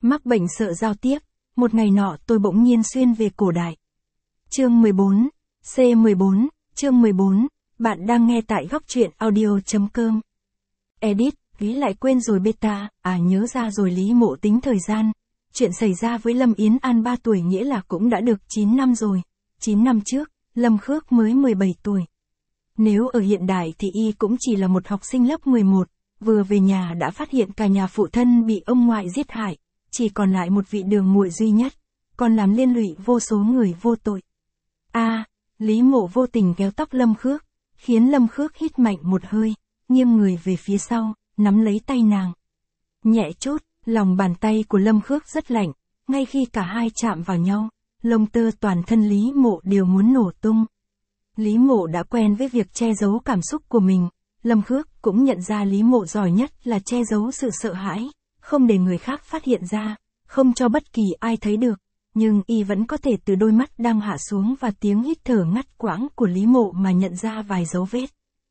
Mắc bệnh sợ giao tiếp, một ngày nọ tôi bỗng nhiên xuyên về cổ đại. Chương 14, C14, chương 14, bạn đang nghe tại góc truyện audio.com. Edit, Lý lại quên rồi beta, nhớ ra rồi Lý Mộ tính thời gian. Chuyện xảy ra với Lâm Yến An 3 tuổi nghĩa là cũng đã được 9 năm rồi. 9 năm trước, Lâm Khước mới 17 tuổi. Nếu ở hiện đại thì y cũng chỉ là một học sinh lớp 11, vừa về nhà đã phát hiện cả nhà phụ thân bị ông ngoại giết hại, chỉ còn lại một vị đường muội duy nhất, còn làm liên lụy vô số người vô tội. Lý Mộ vô tình kéo tóc Lâm Khước, khiến Lâm Khước hít mạnh một hơi, nghiêng người về phía sau, nắm lấy tay nàng. Nhẹ chút, lòng bàn tay của Lâm Khước rất lạnh, ngay khi cả hai chạm vào nhau, lông tơ toàn thân Lý Mộ đều muốn nổ tung. Lý Mộ đã quen với việc che giấu cảm xúc của mình, Lâm Khước cũng nhận ra Lý Mộ giỏi nhất là che giấu sự sợ hãi, không để người khác phát hiện ra, không cho bất kỳ ai thấy được, nhưng y vẫn có thể từ đôi mắt đang hạ xuống và tiếng hít thở ngắt quãng của Lý Mộ mà nhận ra vài dấu vết.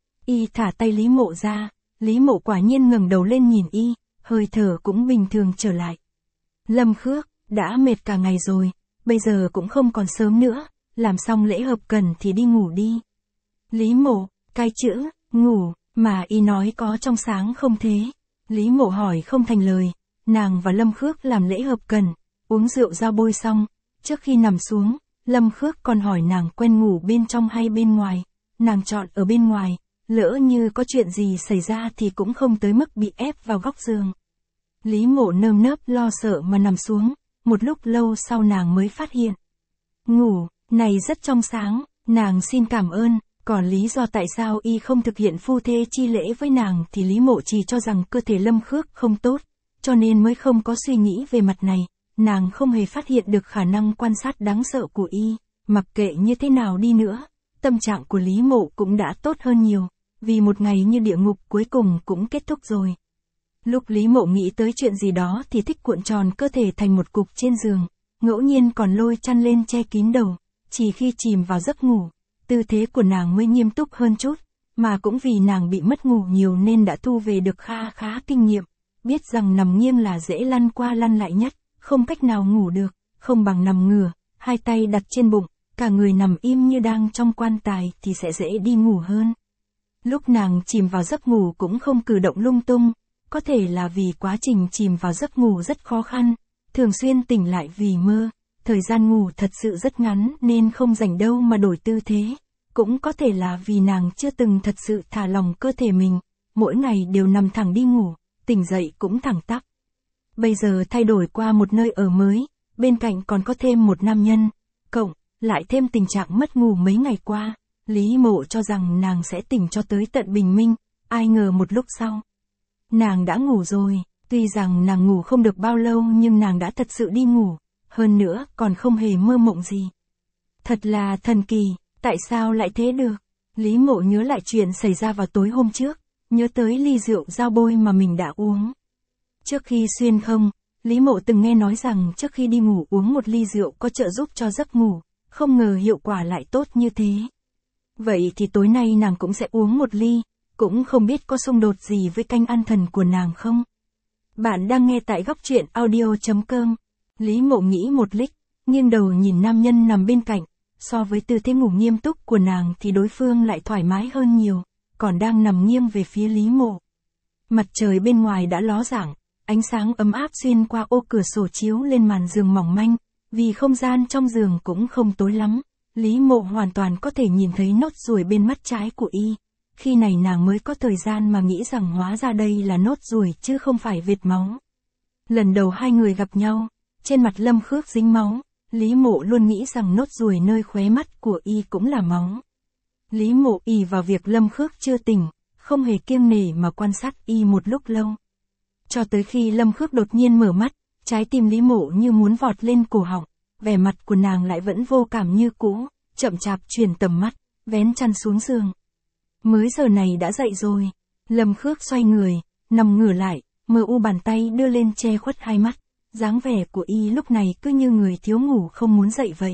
Y thả tay Lý Mộ ra, Lý Mộ quả nhiên ngẩng đầu lên nhìn y, hơi thở cũng bình thường trở lại. Lâm Khước, đã mệt cả ngày rồi, bây giờ cũng không còn sớm nữa, làm xong lễ hợp cần thì đi ngủ đi. Lý Mộ, cái chữ, ngủ, mà y nói có trong sáng không thế? Lý Mộ hỏi không thành lời, nàng và Lâm Khước làm lễ hợp cần, uống rượu giao bôi xong, trước khi nằm xuống, Lâm Khước còn hỏi nàng quen ngủ bên trong hay bên ngoài, nàng chọn ở bên ngoài, lỡ như có chuyện gì xảy ra thì cũng không tới mức bị ép vào góc giường. Lý Mộ nơm nớp lo sợ mà nằm xuống, một lúc lâu sau nàng mới phát hiện. Ngủ, này rất trong sáng, nàng xin cảm ơn, còn lý do tại sao y không thực hiện phu thê chi lễ với nàng thì Lý Mộ chỉ cho rằng cơ thể Lâm Khước không tốt, cho nên mới không có suy nghĩ về mặt này, nàng không hề phát hiện được khả năng quan sát đáng sợ của y, mặc kệ như thế nào đi nữa, tâm trạng của Lý Mộ cũng đã tốt hơn nhiều, vì một ngày như địa ngục cuối cùng cũng kết thúc rồi. Lúc Lý Mộ nghĩ tới chuyện gì đó thì thích cuộn tròn cơ thể thành một cục trên giường, ngẫu nhiên còn lôi chăn lên che kín đầu, chỉ khi chìm vào giấc ngủ, tư thế của nàng mới nghiêm túc hơn chút, mà cũng vì nàng bị mất ngủ nhiều nên đã thu về được khá kinh nghiệm, biết rằng nằm nghiêng là dễ lăn qua lăn lại nhất, không cách nào ngủ được, không bằng nằm ngửa, hai tay đặt trên bụng, cả người nằm im như đang trong quan tài thì sẽ dễ đi ngủ hơn. Lúc nàng chìm vào giấc ngủ cũng không cử động lung tung, có thể là vì quá trình chìm vào giấc ngủ rất khó khăn, thường xuyên tỉnh lại vì mơ, thời gian ngủ thật sự rất ngắn nên không rảnh đâu mà đổi tư thế, cũng có thể là vì nàng chưa từng thật sự thả lỏng cơ thể mình, mỗi ngày đều nằm thẳng đi ngủ, tỉnh dậy cũng thẳng tắp. Bây giờ thay đổi qua một nơi ở mới, bên cạnh còn có thêm một nam nhân, cộng lại thêm tình trạng mất ngủ mấy ngày qua, Lý Mộ cho rằng nàng sẽ tỉnh cho tới tận bình minh, ai ngờ một lúc sau, nàng đã ngủ rồi, tuy rằng nàng ngủ không được bao lâu nhưng nàng đã thật sự đi ngủ, hơn nữa còn không hề mơ mộng gì. Thật là thần kỳ, tại sao lại thế được? Lý Mộ nhớ lại chuyện xảy ra vào tối hôm trước, nhớ tới ly rượu giao bôi mà mình đã uống. Trước khi xuyên không, Lý Mộ từng nghe nói rằng trước khi đi ngủ uống một ly rượu có trợ giúp cho giấc ngủ, không ngờ hiệu quả lại tốt như thế. Vậy thì tối nay nàng cũng sẽ uống một ly, cũng không biết có xung đột gì với canh ăn thần của nàng không? Bạn đang nghe tại góc truyện audio.com. Lý Mộ nghĩ một lít, nghiêng đầu nhìn nam nhân nằm bên cạnh, so với tư thế ngủ nghiêm túc của nàng thì đối phương lại thoải mái hơn nhiều, còn đang nằm nghiêng về phía Lý Mộ. Mặt trời bên ngoài đã ló dạng, ánh sáng ấm áp xuyên qua ô cửa sổ chiếu lên màn giường mỏng manh, vì không gian trong giường cũng không tối lắm, Lý Mộ hoàn toàn có thể nhìn thấy nốt ruồi bên mắt trái của y. Khi này nàng mới có thời gian mà nghĩ rằng hóa ra đây là nốt ruồi chứ không phải vệt máu. Lần đầu hai người gặp nhau, trên mặt Lâm Khước dính máu, Lý Mộ luôn nghĩ rằng nốt ruồi nơi khóe mắt của y cũng là máu. Lý Mộ ỷ vào việc Lâm Khước chưa tỉnh, không hề kiêng nể mà quan sát y một lúc lâu. Cho tới khi Lâm Khước đột nhiên mở mắt, trái tim Lý Mộ như muốn vọt lên cổ họng, vẻ mặt của nàng lại vẫn vô cảm như cũ, chậm chạp chuyển tầm mắt, vén chăn xuống giường. Mới giờ này đã dậy rồi. Lâm Khước xoay người, nằm ngửa lại, mờ u bàn tay đưa lên che khuất hai mắt, dáng vẻ của y lúc này cứ như người thiếu ngủ không muốn dậy vậy.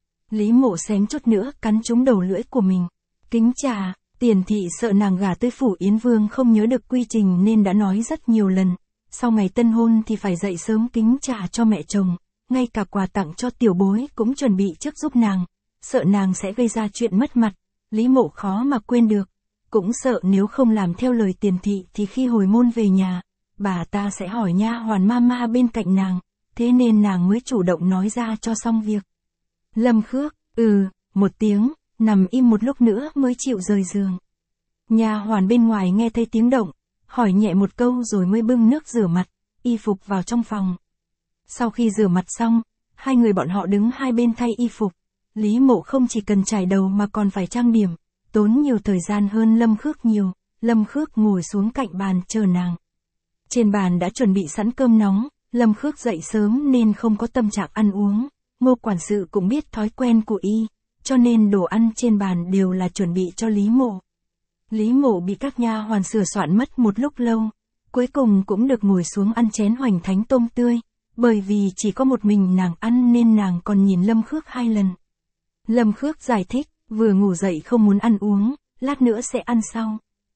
Lý Mộ xém chút nữa cắn trúng đầu lưỡi của mình. Kính trà, Tiền thị sợ nàng gả tới phủ Yến Vương không nhớ được quy trình nên đã nói rất nhiều lần, sau ngày tân hôn thì phải dậy sớm kính trà cho mẹ chồng, ngay cả quà tặng cho tiểu bối cũng chuẩn bị trước giúp nàng, sợ nàng sẽ gây ra chuyện mất mặt, Lý Mộ khó mà quên được, cũng sợ nếu không làm theo lời tiền thị thì khi hồi môn về nhà, bà ta sẽ hỏi nha hoàn mama bên cạnh nàng, thế nên nàng mới chủ động nói ra cho xong việc. Lâm Khước, một tiếng, nằm im một lúc nữa mới chịu rời giường. Nha hoàn bên ngoài nghe thấy tiếng động, hỏi nhẹ một câu rồi mới bưng nước rửa mặt, y phục vào trong phòng. Sau khi rửa mặt xong, hai người bọn họ đứng hai bên thay y phục. Lý Mộ không chỉ cần chải đầu mà còn phải trang điểm, tốn nhiều thời gian hơn Lâm Khước nhiều. Lâm Khước ngồi xuống cạnh bàn chờ nàng. Trên bàn đã chuẩn bị sẵn cơm nóng, Lâm Khước dậy sớm nên không có tâm trạng ăn uống. Ngô quản sự cũng biết thói quen của y, cho nên đồ ăn trên bàn đều là chuẩn bị cho Lý Mộ. Lý Mộ bị các nha hoàn sửa soạn mất một lúc lâu, cuối cùng cũng được ngồi xuống ăn chén hoành thánh tôm tươi, bởi vì chỉ có một mình nàng ăn nên nàng còn nhìn Lâm Khước 2 lần. Lâm Khước giải thích, vừa ngủ dậy không muốn ăn uống, lát nữa sẽ ăn sau.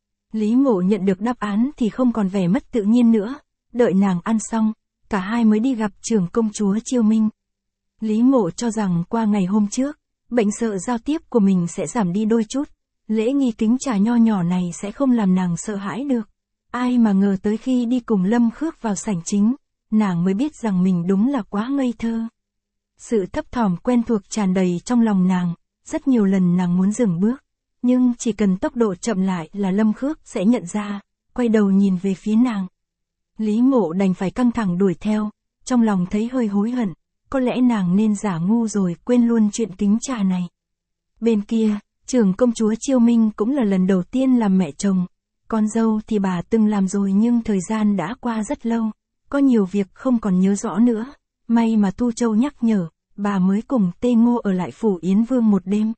Lý Mộ nhận được đáp án thì không còn vẻ mất tự nhiên nữa, đợi nàng ăn xong, cả hai mới đi gặp trưởng công chúa Chiêu Minh. Lý Mộ cho rằng qua ngày hôm trước, bệnh sợ giao tiếp của mình sẽ giảm đi đôi chút, lễ nghi kính trà nho nhỏ này sẽ không làm nàng sợ hãi được. Ai mà ngờ tới khi đi cùng Lâm Khước vào sảnh chính, nàng mới biết rằng mình đúng là quá ngây thơ. Sự thấp thỏm quen thuộc tràn đầy trong lòng nàng, rất nhiều lần nàng muốn dừng bước, nhưng chỉ cần tốc độ chậm lại là Lâm Khước sẽ nhận ra, quay đầu nhìn về phía nàng. Lý Mộ đành phải căng thẳng đuổi theo, trong lòng thấy hơi hối hận, có lẽ nàng nên giả ngu rồi quên luôn chuyện kính trà này. Bên kia, trưởng công chúa Chiêu Minh cũng là lần đầu tiên làm mẹ chồng, con dâu thì bà từng làm rồi nhưng thời gian đã qua rất lâu, có nhiều việc không còn nhớ rõ nữa, may mà Tu Châu nhắc nhở, bà mới cùng Tê Ngô ở lại phủ Yến Vương một đêm.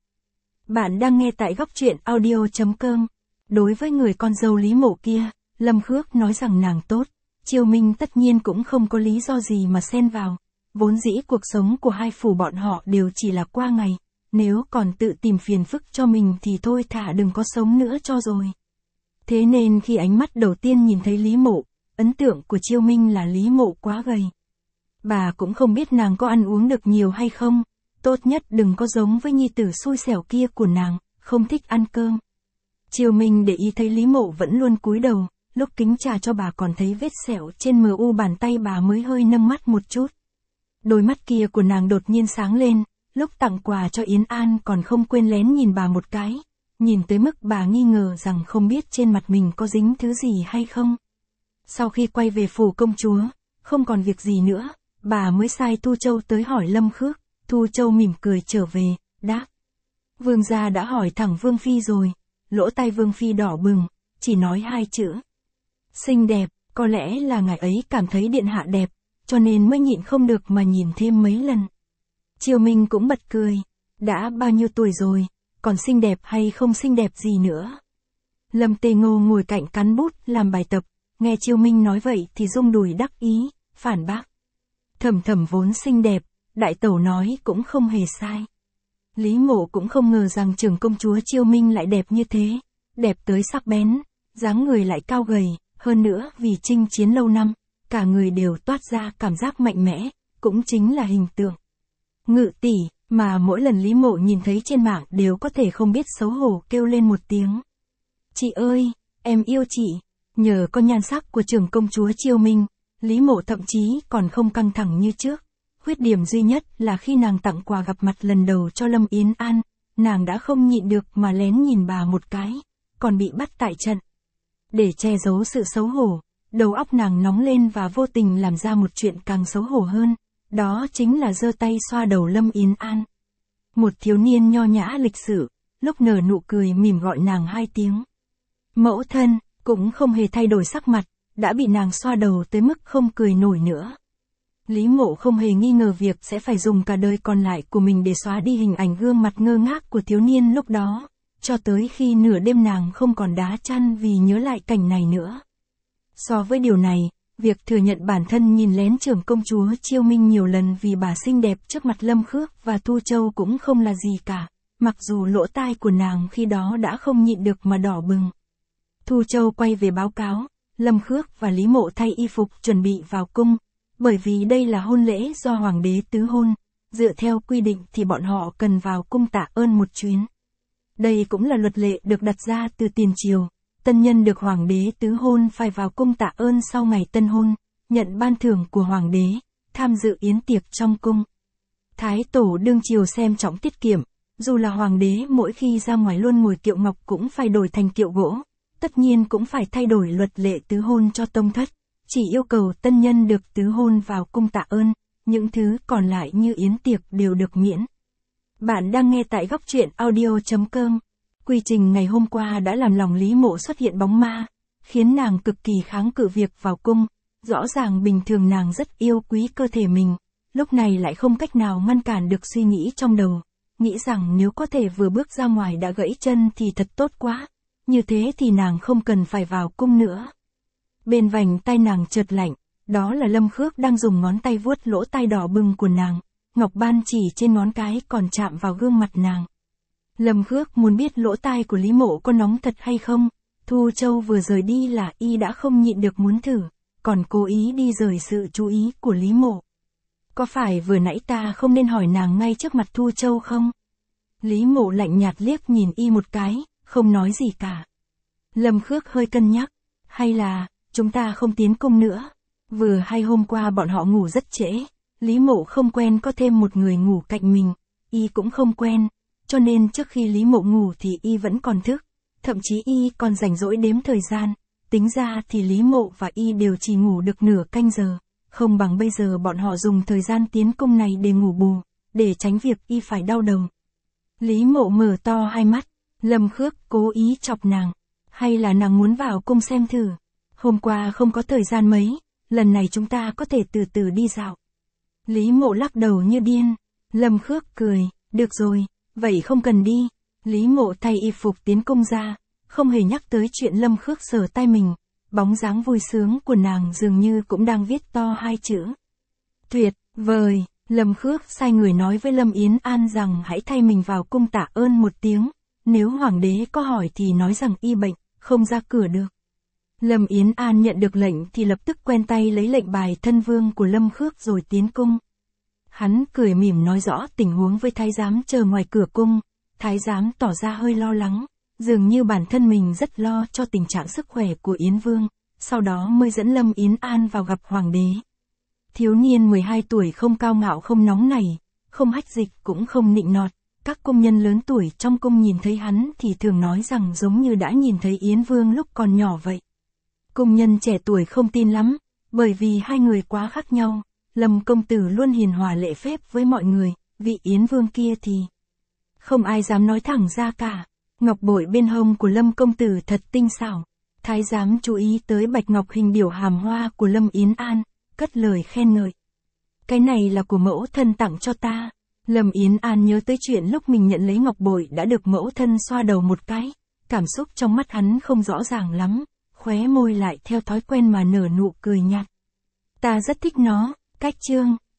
Bạn đang nghe tại góc truyện audio.com. Đối với người con dâu Lý Mộ kia, Lâm Khước nói rằng nàng tốt, Chiêu Minh tất nhiên cũng không có lý do gì mà xen vào, vốn dĩ cuộc sống của hai phủ bọn họ đều chỉ là qua ngày, nếu còn tự tìm phiền phức cho mình thì thôi thả đừng có sống nữa cho rồi. Thế nên khi ánh mắt đầu tiên nhìn thấy Lý Mộ, ấn tượng của Chiêu Minh là Lý Mộ quá gầy. Bà cũng không biết nàng có ăn uống được nhiều hay không, tốt nhất đừng có giống với nhi tử xui xẻo kia của nàng, không thích ăn cơm. Chiêu Minh để ý thấy Lý Mộ vẫn luôn cúi đầu, lúc kính trà cho bà còn thấy vết sẹo trên mu bàn tay bà mới hơi nâng mắt một chút. Đôi mắt kia của nàng đột nhiên sáng lên, lúc tặng quà cho Yến An còn không quên lén nhìn bà một cái, nhìn tới mức bà nghi ngờ rằng không biết trên mặt mình có dính thứ gì hay không. Sau khi quay về phủ công chúa, không còn việc gì nữa, bà mới sai Thu Châu tới hỏi Lâm Khước. Thu Châu mỉm cười trở về, đáp. Vương gia đã hỏi thẳng Vương Phi rồi, lỗ tai Vương Phi đỏ bừng, chỉ nói 2 chữ. Xinh đẹp, có lẽ là ngài ấy cảm thấy điện hạ đẹp, cho nên mới nhịn không được mà nhìn thêm mấy lần. Chiêu Minh cũng bật cười, đã bao nhiêu tuổi rồi, còn xinh đẹp hay không xinh đẹp gì nữa. Lâm Tê Ngô ngồi cạnh cắn bút làm bài tập, nghe Chiêu Minh nói vậy thì rung đùi đắc ý, phản bác. Thẩm Thẩm vốn xinh đẹp, đại tẩu nói cũng không hề sai. Lý Mộ cũng không ngờ rằng trưởng công chúa Chiêu Minh lại đẹp như thế, đẹp tới sắc bén, dáng người lại cao gầy, hơn nữa vì chinh chiến lâu năm, cả người đều toát ra cảm giác mạnh mẽ, cũng chính là hình tượng Ngự tỷ, mà mỗi lần Lý Mộ nhìn thấy trên mạng đều có thể không biết xấu hổ kêu lên một tiếng. Chị ơi, em yêu chị. Nhờ có nhan sắc của trưởng công chúa Chiêu Minh, Lý Mộ thậm chí còn không căng thẳng như trước. Khuyết điểm duy nhất là khi nàng tặng quà gặp mặt lần đầu cho Lâm Yến An, nàng đã không nhịn được mà lén nhìn bà một cái, còn bị bắt tại trận. Để che giấu sự xấu hổ, đầu óc nàng nóng lên và vô tình làm ra một chuyện càng xấu hổ hơn, đó chính là giơ tay xoa đầu Lâm Yến An. Một thiếu niên nho nhã lịch sự, lúc nở nụ cười mỉm gọi nàng 2 tiếng. Mẫu thân, cũng không hề thay đổi sắc mặt, đã bị nàng xoa đầu tới mức không cười nổi nữa. Lý Mộ không hề nghi ngờ việc sẽ phải dùng cả đời còn lại của mình để xóa đi hình ảnh gương mặt ngơ ngác của thiếu niên lúc đó, cho tới khi nửa đêm nàng không còn đá chăn vì nhớ lại cảnh này nữa. So với điều này, việc thừa nhận bản thân nhìn lén trưởng công chúa Chiêu Minh nhiều lần vì bà xinh đẹp trước mặt Lâm Khước và Thu Châu cũng không là gì cả, mặc dù lỗ tai của nàng khi đó đã không nhịn được mà đỏ bừng. Thu Châu quay về báo cáo, Lâm Khước và Lý Mộ thay y phục chuẩn bị vào cung, bởi vì đây là hôn lễ do hoàng đế tứ hôn, dựa theo quy định thì bọn họ cần vào cung tạ ơn một chuyến. Đây cũng là luật lệ được đặt ra từ tiền triều, tân nhân được hoàng đế tứ hôn phải vào cung tạ ơn sau ngày tân hôn, nhận ban thưởng của hoàng đế, tham dự yến tiệc trong cung. Thái tổ đương triều xem trọng tiết kiệm, dù là hoàng đế mỗi khi ra ngoài luôn ngồi kiệu ngọc cũng phải đổi thành kiệu gỗ, tất nhiên cũng phải thay đổi luật lệ tứ hôn cho tông thất, chỉ yêu cầu tân nhân được tứ hôn vào cung tạ ơn, những thứ còn lại như yến tiệc đều được miễn. Bạn đang nghe tại góc truyện audio.com. Quy trình ngày hôm qua đã làm lòng Lý Mộ xuất hiện bóng ma, khiến nàng cực kỳ kháng cự việc vào cung, rõ ràng bình thường nàng rất yêu quý cơ thể mình, lúc này lại không cách nào ngăn cản được suy nghĩ trong đầu, nghĩ rằng nếu có thể vừa bước ra ngoài đã gãy chân thì thật tốt quá, như thế thì nàng không cần phải vào cung nữa. Bên vành tai nàng chợt lạnh, đó là Lâm Khước đang dùng ngón tay vuốt lỗ tai đỏ bừng của nàng, ngọc ban chỉ trên ngón cái còn chạm vào gương mặt nàng. Lâm Khước muốn biết lỗ tai của Lý Mộ có nóng thật hay không, Thu Châu vừa rời đi là y đã không nhịn được muốn thử, còn cố ý đi rời sự chú ý của Lý Mộ. Có phải vừa nãy ta không nên hỏi nàng ngay trước mặt Thu Châu không? Lý Mộ lạnh nhạt liếc nhìn y một cái, không nói gì cả. Lâm Khước hơi cân nhắc, hay là, chúng ta không tiến cung nữa. Vừa hay hôm qua bọn họ ngủ rất trễ, Lý Mộ không quen có thêm một người ngủ cạnh mình, y cũng không quen, cho nên trước khi Lý Mộ ngủ thì y vẫn còn thức, thậm chí y còn rảnh rỗi đếm thời gian, tính ra thì Lý Mộ và y đều chỉ ngủ được nửa canh giờ, không bằng bây giờ bọn họ dùng thời gian tiến cung này để ngủ bù, để tránh việc y phải đau đầu. Lý Mộ mở to hai mắt, Lâm Khước cố ý chọc nàng, hay là nàng muốn vào cung xem thử, hôm qua không có thời gian mấy, lần này chúng ta có thể từ từ đi dạo. Lý Mộ lắc đầu như điên, Lâm Khước cười, được rồi, vậy không cần đi. Lý Mộ thay y phục tiến cung ra, không hề nhắc tới chuyện Lâm Khước sờ tay mình, bóng dáng vui sướng của nàng dường như cũng đang viết to hai chữ. Tuyệt vời, Lâm Khước sai người nói với Lâm Yến An rằng hãy thay mình vào cung tạ ơn một tiếng, nếu hoàng đế có hỏi thì nói rằng y bệnh, không ra cửa được. Lâm Yến An nhận được lệnh thì lập tức quen tay lấy lệnh bài thân vương của Lâm Khước rồi tiến cung. Hắn cười mỉm nói rõ tình huống với thái giám chờ ngoài cửa cung, thái giám tỏ ra hơi lo lắng, dường như bản thân mình rất lo cho tình trạng sức khỏe của Yến Vương, sau đó mới dẫn Lâm Yến An vào gặp hoàng đế. Thiếu niên 12 tuổi không cao ngạo không nóng nảy, không hách dịch cũng không nịnh nọt, các công nhân lớn tuổi trong cung nhìn thấy hắn thì thường nói rằng giống như đã nhìn thấy Yến Vương lúc còn nhỏ vậy. Công nhân trẻ tuổi không tin lắm, bởi vì hai người quá khác nhau, Lâm công tử luôn hiền hòa lễ phép với mọi người, vị Yến Vương kia thì không ai dám nói thẳng ra cả. Ngọc bội bên hông của Lâm công tử thật tinh xảo. Thái giám chú ý tới bạch ngọc hình điểu hàm hoa của Lâm Yến An, cất lời khen ngợi. Cái này là của mẫu thân tặng cho ta. Lâm Yến An nhớ tới chuyện lúc mình nhận lấy ngọc bội đã được mẫu thân xoa đầu một cái, cảm xúc trong mắt hắn không rõ ràng lắm, khóe môi lại theo thói quen mà nở nụ cười nhạt. Ta rất thích nó, cách chương.